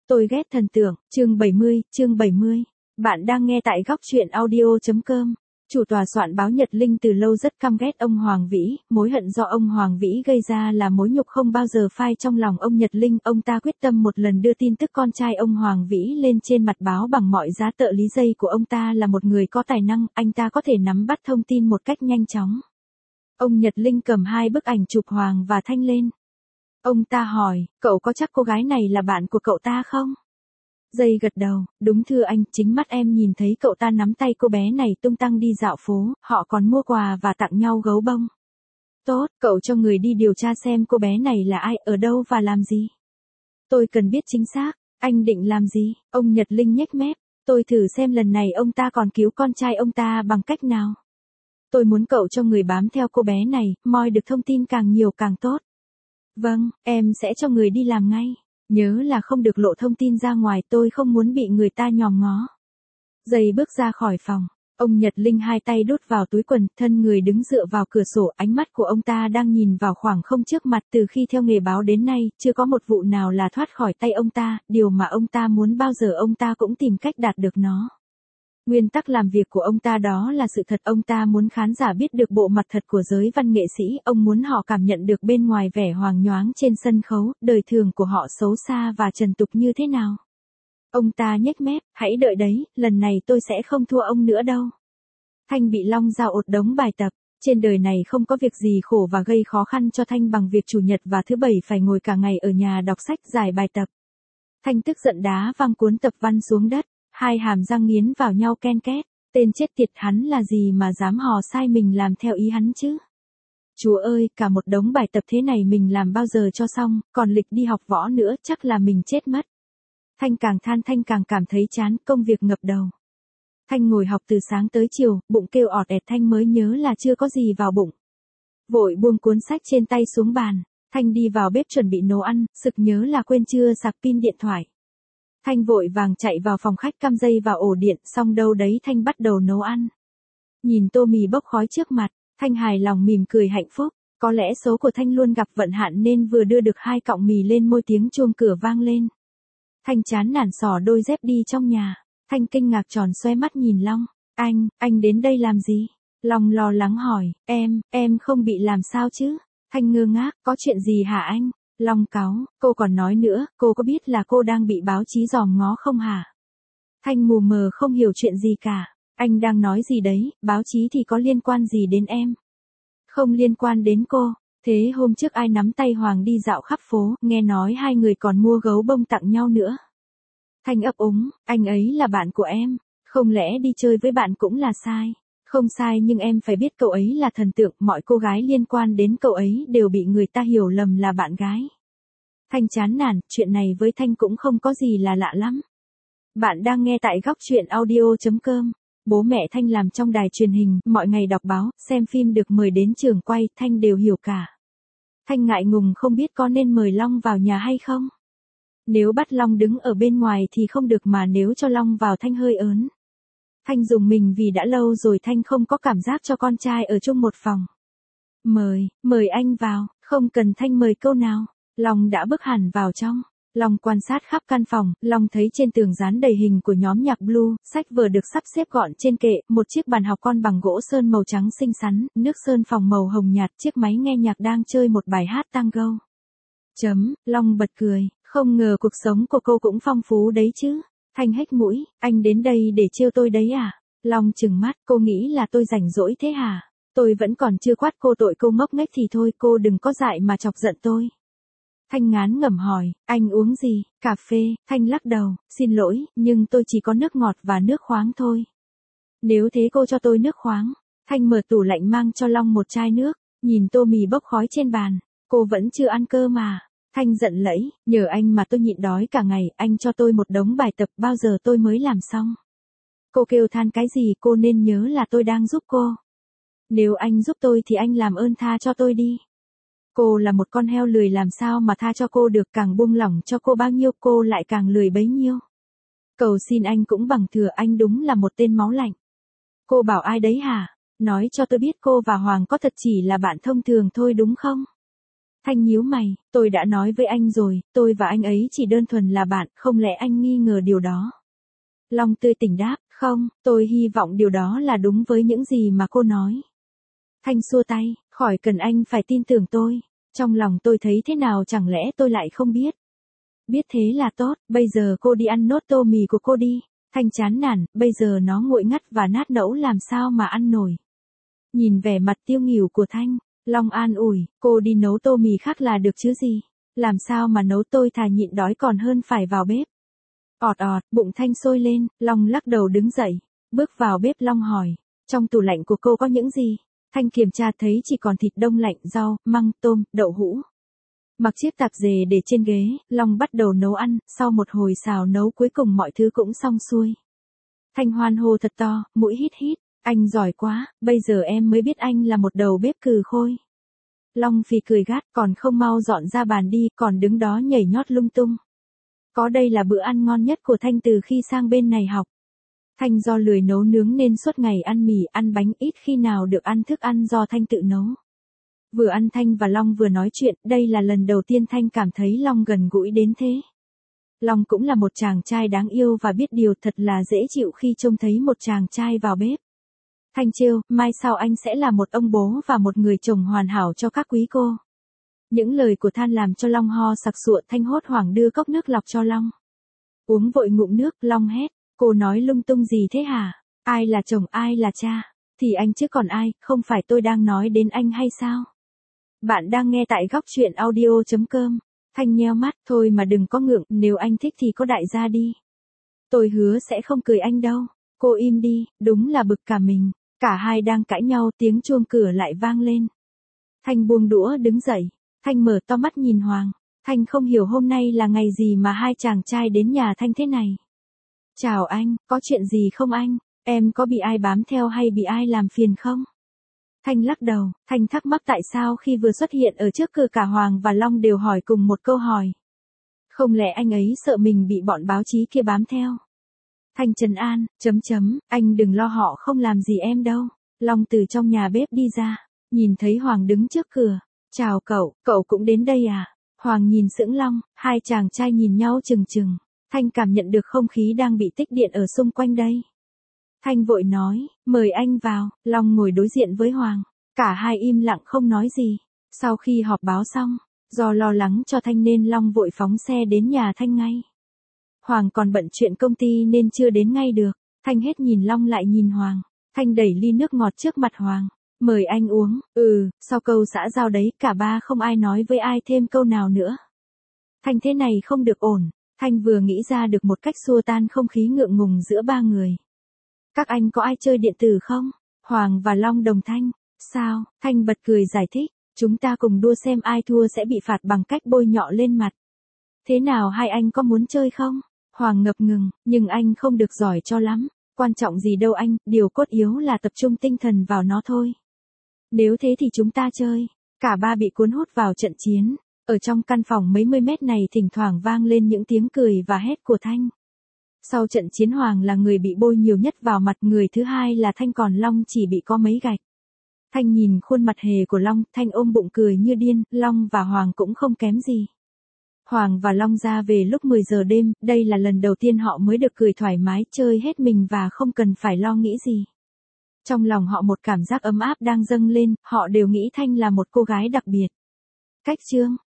Tôi ghét thần tượng, chương 70. Bạn đang nghe tại góc truyện audio.com. Chủ tòa soạn báo Nhật Linh từ lâu rất căm ghét ông Hoàng Vĩ, mối hận do ông Hoàng Vĩ gây ra là mối nhục không bao giờ phai trong lòng ông Nhật Linh. Ông ta quyết tâm một lần đưa tin tức con trai ông Hoàng Vĩ lên trên mặt báo bằng mọi giá. Trợ lý dây của ông ta là một người có tài năng, anh ta có thể nắm bắt thông tin một cách nhanh chóng. Ông Nhật Linh cầm hai bức ảnh chụp Hoàng và Thanh lên. Ông ta hỏi, cậu có chắc cô gái này là bạn của cậu ta không? Dây gật đầu, đúng thưa anh, chính mắt em nhìn thấy cậu ta nắm tay cô bé này tung tăng đi dạo phố, họ còn mua quà và tặng nhau gấu bông. Tốt, cậu cho người đi điều tra xem cô bé này là ai, ở đâu và làm gì. Tôi cần biết chính xác, anh định làm gì? Ông Nhật Linh nhếch mép, tôi thử xem lần này ông ta còn cứu con trai ông ta bằng cách nào. Tôi muốn cậu cho người bám theo cô bé này, moi được thông tin càng nhiều càng tốt. Vâng, em sẽ cho người đi làm ngay. Nhớ là không được lộ thông tin ra ngoài, tôi không muốn bị người ta nhòm ngó. Dây bước ra khỏi phòng. Ông Nhật Linh hai tay đút vào túi quần, thân người đứng dựa vào cửa sổ, ánh mắt của ông ta đang nhìn vào khoảng không trước mặt. Từ khi theo nghề báo đến nay, chưa có một vụ nào là thoát khỏi tay ông ta, điều mà ông ta muốn bao giờ ông ta cũng tìm cách đạt được nó. Nguyên tắc làm việc của ông ta đó là sự thật, ông ta muốn khán giả biết được bộ mặt thật của giới văn nghệ sĩ, ông muốn họ cảm nhận được bên ngoài vẻ hoàng nhoáng trên sân khấu, đời thường của họ xấu xa và trần tục như thế nào. Ông ta nhếch mép, hãy đợi đấy, lần này tôi sẽ không thua ông nữa đâu. Thanh bị Long giao ột đống bài tập. Trên đời này không có việc gì khổ và gây khó khăn cho Thanh bằng việc chủ nhật và thứ bảy phải ngồi cả ngày ở nhà đọc sách giải bài tập. Thanh tức giận đá văng cuốn tập văn xuống đất. Hai hàm răng nghiến vào nhau ken két, tên chết tiệt, hắn là gì mà dám hò sai mình làm theo ý hắn chứ? Chúa ơi, cả một đống bài tập thế này mình làm bao giờ cho xong, còn lịch đi học võ nữa, chắc là mình chết mất. Thanh càng than Thanh càng cảm thấy chán, công việc ngập đầu. Thanh ngồi học từ sáng tới chiều, bụng kêu ọt ẹt, Thanh mới nhớ là chưa có gì vào bụng. Vội buông cuốn sách trên tay xuống bàn, Thanh đi vào bếp chuẩn bị nấu ăn, sực nhớ là quên chưa sạc pin điện thoại. Thanh vội vàng chạy vào phòng khách cắm dây vào ổ điện, xong đâu đấy Thanh bắt đầu nấu ăn. Nhìn tô mì bốc khói trước mặt, Thanh hài lòng mỉm cười hạnh phúc. Có lẽ số của Thanh luôn gặp vận hạn nên vừa đưa được 2 cọng mì lên môi tiếng chuông cửa vang lên. Thanh chán nản xỏ đôi dép đi trong nhà. Thanh kinh ngạc tròn xoe mắt nhìn Long. Anh đến đây làm gì? Long lo lắng hỏi, em không bị làm sao chứ? Thanh ngơ ngác, có chuyện gì hả anh? Long cáu, cô còn nói nữa, cô có biết là cô đang bị báo chí dòm ngó không hả? Thanh mù mờ không hiểu chuyện gì cả. Anh đang nói gì đấy, báo chí thì có liên quan gì đến em? Không liên quan đến cô. Thế hôm trước ai nắm tay Hoàng đi dạo khắp phố, nghe nói hai người còn mua gấu bông tặng nhau nữa. Thanh ấp úng, anh ấy là bạn của em. Không lẽ đi chơi với bạn cũng là sai? Không sai, nhưng em phải biết cậu ấy là thần tượng, mọi cô gái liên quan đến cậu ấy đều bị người ta hiểu lầm là bạn gái. Thanh chán nản, chuyện này với Thanh cũng không có gì là lạ lắm. Bạn đang nghe tại góc truyện audio.com. Bố mẹ Thanh làm trong đài truyền hình, mọi ngày đọc báo, xem phim, được mời đến trường quay, Thanh đều hiểu cả. Thanh ngại ngùng không biết có nên mời Long vào nhà hay không. Nếu bắt Long đứng ở bên ngoài thì không được, mà nếu cho Long vào Thanh hơi ớn. Thanh dùng mình vì đã lâu rồi Thanh không có cảm giác cho con trai ở chung một phòng. Mời anh vào, không cần Thanh mời câu nào. Long đã bước hẳn vào trong. Long quan sát khắp căn phòng, Long thấy trên tường dán đầy hình của nhóm nhạc Blue, sách vở được sắp xếp gọn trên kệ, một chiếc bàn học con bằng gỗ sơn màu trắng xinh xắn, nước sơn phòng màu hồng nhạt, chiếc máy nghe nhạc đang chơi một bài hát tango. Long bật cười, không ngờ cuộc sống của cô cũng phong phú đấy chứ. Thanh hếch mũi, anh đến đây để trêu tôi đấy à? Long trừng mắt, cô nghĩ là tôi rảnh rỗi thế hả? Tôi vẫn còn chưa quát cô tội cô ngốc nghếch thì thôi, cô đừng có dại mà chọc giận tôi. Thanh ngán ngẩm hỏi, anh uống gì? Cà phê. Thanh lắc đầu, xin lỗi, nhưng tôi chỉ có nước ngọt và nước khoáng thôi. Nếu thế cô cho tôi nước khoáng. Thanh mở tủ lạnh mang cho Long một chai nước, nhìn tô mì bốc khói trên bàn. Cô vẫn chưa ăn cơm mà. Thanh giận lẫy, nhờ anh mà tôi nhịn đói cả ngày, anh cho tôi một đống bài tập, bao giờ tôi mới làm xong. Cô kêu than cái gì, cô nên nhớ là tôi đang giúp cô. Nếu anh giúp tôi thì anh làm ơn tha cho tôi đi. Cô là một con heo lười, làm sao mà tha cho cô được, càng buông lỏng cho cô bao nhiêu cô lại càng lười bấy nhiêu. Cầu xin anh cũng bằng thừa, anh đúng là một tên máu lạnh. Cô bảo ai đấy hả? Nói cho tôi biết cô và Hoàng có thật chỉ là bạn thông thường thôi đúng không? Thanh nhíu mày, tôi đã nói với anh rồi, tôi và anh ấy chỉ đơn thuần là bạn, không lẽ anh nghi ngờ điều đó? Long tươi tỉnh đáp, không, tôi hy vọng điều đó là đúng với những gì mà cô nói. Thanh xua tay, khỏi cần anh phải tin tưởng tôi. Trong lòng tôi thấy thế nào chẳng lẽ tôi lại không biết. Biết thế là tốt, bây giờ cô đi ăn nốt tô mì của cô đi. Thanh chán nản, bây giờ nó nguội ngắt và nát nẫu làm sao mà ăn nổi. Nhìn vẻ mặt tiêu nghỉu của Thanh, Long an ủi, cô đi nấu tô mì khác là được chứ gì. Làm sao mà nấu tôi thà nhịn đói còn hơn phải vào bếp. Ọt ọt, bụng Thanh sôi lên, Long lắc đầu đứng dậy. Bước vào bếp Long hỏi, trong tủ lạnh của cô có những gì? Thanh kiểm tra thấy chỉ còn thịt đông lạnh, rau, măng, tôm, đậu hũ. Mặc chiếc tạp dề để trên ghế, Long bắt đầu nấu ăn, sau một hồi xào nấu cuối cùng mọi thứ cũng xong xuôi. Thanh hoan hô thật to, mũi hít hít, anh giỏi quá, bây giờ em mới biết anh là một đầu bếp cừ khôi. Long phì cười gắt, còn không mau dọn ra bàn đi, còn đứng đó nhảy nhót lung tung. Có đây là bữa ăn ngon nhất của Thanh từ khi sang bên này học. Thanh do lười nấu nướng nên suốt ngày ăn mì, ăn bánh, ít khi nào được ăn thức ăn do Thanh tự nấu. Vừa ăn Thanh và Long vừa nói chuyện, đây là lần đầu tiên Thanh cảm thấy Long gần gũi đến thế. Long cũng là một chàng trai đáng yêu và biết điều, thật là dễ chịu khi trông thấy một chàng trai vào bếp. Thanh trêu, mai sau anh sẽ là một ông bố và một người chồng hoàn hảo cho các quý cô. Những lời của Than làm cho Long ho sặc sụa. Thanh hốt hoảng đưa cốc nước lọc cho Long. Uống vội ngụm nước, Long hét, cô nói lung tung gì thế hả? Ai là chồng ai là cha? Thì anh chứ còn ai, không phải tôi đang nói đến anh hay sao? Bạn đang nghe tại góc truyện audio.com. Thanh nheo mắt, thôi mà đừng có ngượng, nếu anh thích thì có đại gia đi. Tôi hứa sẽ không cười anh đâu. Cô im đi, đúng là bực cả mình. Cả hai đang cãi nhau, tiếng chuông cửa lại vang lên. Thanh buông đũa đứng dậy. Thanh mở to mắt nhìn Hoàng. Thanh không hiểu hôm nay là ngày gì mà hai chàng trai đến nhà Thanh thế này. Chào anh, có chuyện gì không anh? Em có bị ai bám theo hay bị ai làm phiền không? Thanh lắc đầu, Thanh thắc mắc tại sao khi vừa xuất hiện ở trước cửa cả Hoàng và Long đều hỏi cùng một câu hỏi. Không lẽ anh ấy sợ mình bị bọn báo chí kia bám theo? Thanh trấn an, anh đừng lo họ không làm gì em đâu. Long từ trong nhà bếp đi ra, nhìn thấy Hoàng đứng trước cửa. Chào cậu cũng đến đây à? Hoàng nhìn sững Long, hai chàng trai nhìn nhau chừng chừng. Thanh cảm nhận được không khí đang bị tích điện ở xung quanh đây. Thanh vội nói, mời anh vào. Long ngồi đối diện với Hoàng. Cả hai im lặng không nói gì. Sau khi họp báo xong, do lo lắng cho Thanh nên Long vội phóng xe đến nhà Thanh ngay. Hoàng còn bận chuyện công ty nên chưa đến ngay được. Thanh hết nhìn Long lại nhìn Hoàng. Thanh đẩy ly nước ngọt trước mặt Hoàng. Mời anh uống. Sau câu xã giao đấy cả ba không ai nói với ai thêm câu nào nữa. Thanh thế này không được ổn. Thanh vừa nghĩ ra được một cách xua tan không khí ngượng ngùng giữa ba người. Các anh có ai chơi điện tử không? Hoàng và Long đồng thanh. Sao? Thanh bật cười giải thích. Chúng ta cùng đua xem ai thua sẽ bị phạt bằng cách bôi nhọ lên mặt. Thế nào hai anh có muốn chơi không? Hoàng ngập ngừng, nhưng anh không được giỏi cho lắm. Quan trọng gì đâu anh, điều cốt yếu là tập trung tinh thần vào nó thôi. Nếu thế thì chúng ta chơi. Cả ba bị cuốn hút vào trận chiến. Ở trong căn phòng mấy mươi mét này thỉnh thoảng vang lên những tiếng cười và hét của Thanh. Sau trận chiến Hoàng là người bị bôi nhiều nhất vào mặt, người thứ hai là Thanh, còn Long chỉ bị có mấy gạch. Thanh nhìn khuôn mặt hề của Long, Thanh ôm bụng cười như điên, Long và Hoàng cũng không kém gì. Hoàng và Long ra về lúc 10 giờ đêm, đây là lần đầu tiên họ mới được cười thoải mái, chơi hết mình và không cần phải lo nghĩ gì. Trong lòng họ một cảm giác ấm áp đang dâng lên, họ đều nghĩ Thanh là một cô gái đặc biệt. Cách chương